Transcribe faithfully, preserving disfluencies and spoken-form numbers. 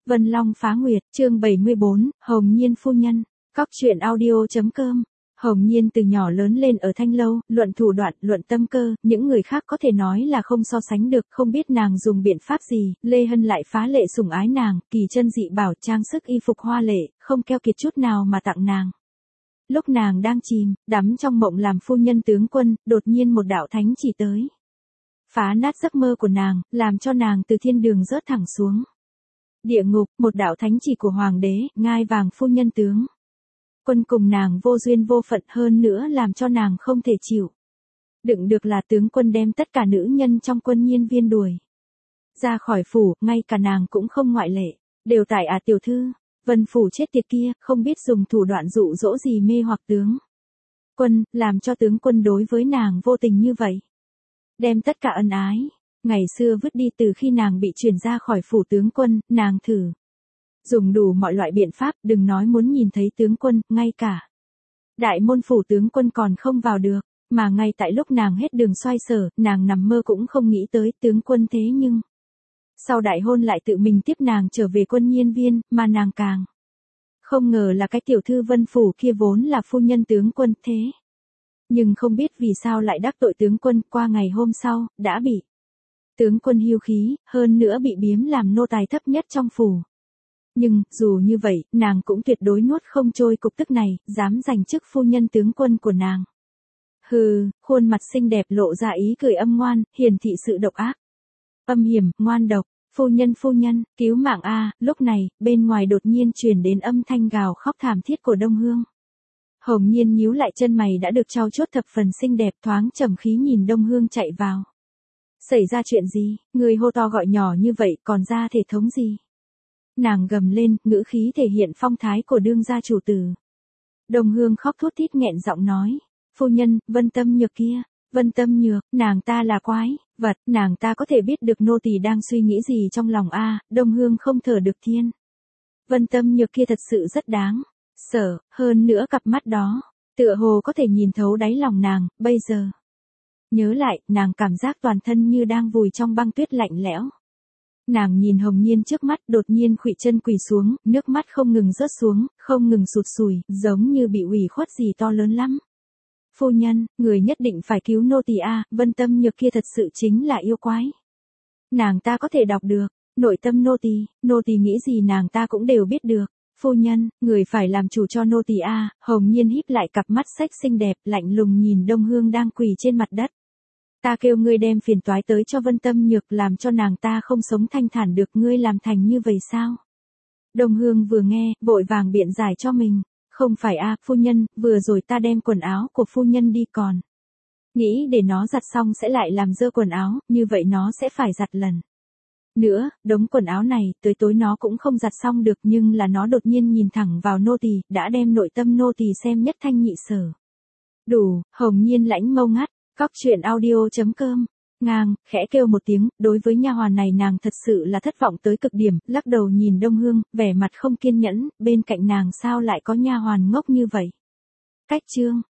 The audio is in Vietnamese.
Vân Long phá nguyệt, chương bảy mươi bốn, Hồng Nhiên phu nhân. Cóc truyện audio.com. Hồng Nhiên từ nhỏ lớn lên ở Thanh Lâu, luận thủ đoạn, luận tâm cơ, những người khác có thể nói là không so sánh được, không biết nàng dùng biện pháp gì, Lê Hân lại phá lệ sủng ái nàng, kỳ chân dị bảo, trang sức y phục hoa lệ, không keo kiệt chút nào mà tặng nàng. Lúc nàng đang chìm, đắm trong mộng làm phu nhân tướng quân, đột nhiên một đạo thánh chỉ tới. Phá nát giấc mơ của nàng, làm cho nàng từ thiên đường rớt thẳng xuống. Địa ngục, một đạo thánh chỉ của hoàng đế, ngai vàng phu nhân tướng quân cùng nàng vô duyên vô phận, hơn nữa làm cho nàng không thể chịu đựng được là tướng quân đem tất cả nữ nhân trong Quân Nhiên Viên đuổi ra khỏi phủ, ngay cả nàng cũng không ngoại lệ, đều tại à tiểu thư, Vân phủ chết tiệt kia, không biết dùng thủ đoạn dụ dỗ gì mê hoặc tướng quân, làm cho tướng quân đối với nàng vô tình như vậy. Đem tất cả ân ái ngày xưa vứt đi. Từ khi nàng bị chuyển ra khỏi phủ tướng quân, nàng thử dùng đủ mọi loại biện pháp, đừng nói muốn nhìn thấy tướng quân, ngay cả đại môn phủ tướng quân còn không vào được, mà ngay tại lúc nàng hết đường xoay sở, nàng nằm mơ cũng không nghĩ tới tướng quân thế nhưng sau đại hôn lại tự mình tiếp nàng trở về Quân Nhiên Viên, mà nàng càng không ngờ là cái tiểu thư Vân phủ kia vốn là phu nhân tướng quân thế. Nhưng không biết vì sao lại đắc tội tướng quân, qua ngày hôm sau, đã bị tướng quân hiêu khí, hơn nữa bị biếm làm nô tài thấp nhất trong phủ. Nhưng, dù như vậy, nàng cũng tuyệt đối nuốt không trôi cục tức này, dám giành chức phu nhân tướng quân của nàng. Hừ, khuôn mặt xinh đẹp lộ ra ý cười âm ngoan, hiển thị sự độc ác. Âm hiểm, ngoan độc, phu nhân phu nhân, cứu mạng a. Lúc này, bên ngoài đột nhiên truyền đến âm thanh gào khóc thảm thiết của Đông Hương. Hồng Nhiên nhíu lại chân mày đã được trau chuốt thập phần xinh đẹp, thoáng trầm khí nhìn Đông Hương chạy vào. Xảy ra chuyện gì, người hô to gọi nhỏ như vậy còn ra thể thống gì? Nàng gầm lên, ngữ khí thể hiện phong thái của đương gia chủ tử. Đông Hương khóc thút thít nghẹn giọng nói, phu nhân, Vân Tâm Nhược kia, Vân Tâm Nhược, nàng ta là quái vật, nàng ta có thể biết được nô tỳ đang suy nghĩ gì trong lòng a. Đông Hương không thở được thiên. Vân Tâm Nhược kia thật sự rất đáng sợ, hơn nữa cặp mắt đó, tựa hồ có thể nhìn thấu đáy lòng nàng, bây giờ nhớ lại, nàng cảm giác toàn thân như đang vùi trong băng tuyết lạnh lẽo. Nàng nhìn Hồng Nhiên trước mắt, đột nhiên khuỵu chân quỳ xuống, nước mắt không ngừng rớt xuống, không ngừng sụt sùi, giống như bị ủy khuất gì to lớn lắm. Phu nhân, người nhất định phải cứu nô tỳ a. Vân Tâm Nhược kia thật sự chính là yêu quái. Nàng ta có thể đọc được nội tâm nô tỳ, nô tỳ nghĩ gì nàng ta cũng đều biết được. Phu nhân, người phải làm chủ cho nô tỳ a. Hồng Nhiên híp lại cặp mắt sách xinh đẹp, lạnh lùng nhìn Đông Hương đang quỳ trên mặt đất. Ta kêu ngươi đem phiền toái tới cho Vân Tâm Nhược, làm cho nàng ta không sống thanh thản được, ngươi làm thành như vậy sao? Đông Hương vừa nghe, vội vàng biện giải cho mình. Không phải a, phu nhân, vừa rồi ta đem quần áo của phu nhân đi còn nghĩ để nó giặt xong sẽ lại làm dơ quần áo, như vậy nó sẽ phải giặt lần nữa, đống quần áo này, tới tối nó cũng không giặt xong được, nhưng là nó đột nhiên nhìn thẳng vào nô tỳ, đã đem nội tâm nô tỳ xem nhất thanh nhị sở. Đủ, Hồng Nhiên lãnh mâu ngắt, cóc truyện audio.com. Ngang, khẽ kêu một tiếng, đối với nha hoàn này nàng thật sự là thất vọng tới cực điểm, lắc đầu nhìn Đông Hương, vẻ mặt không kiên nhẫn, bên cạnh nàng sao lại có nha hoàn ngốc như vậy. Cách chương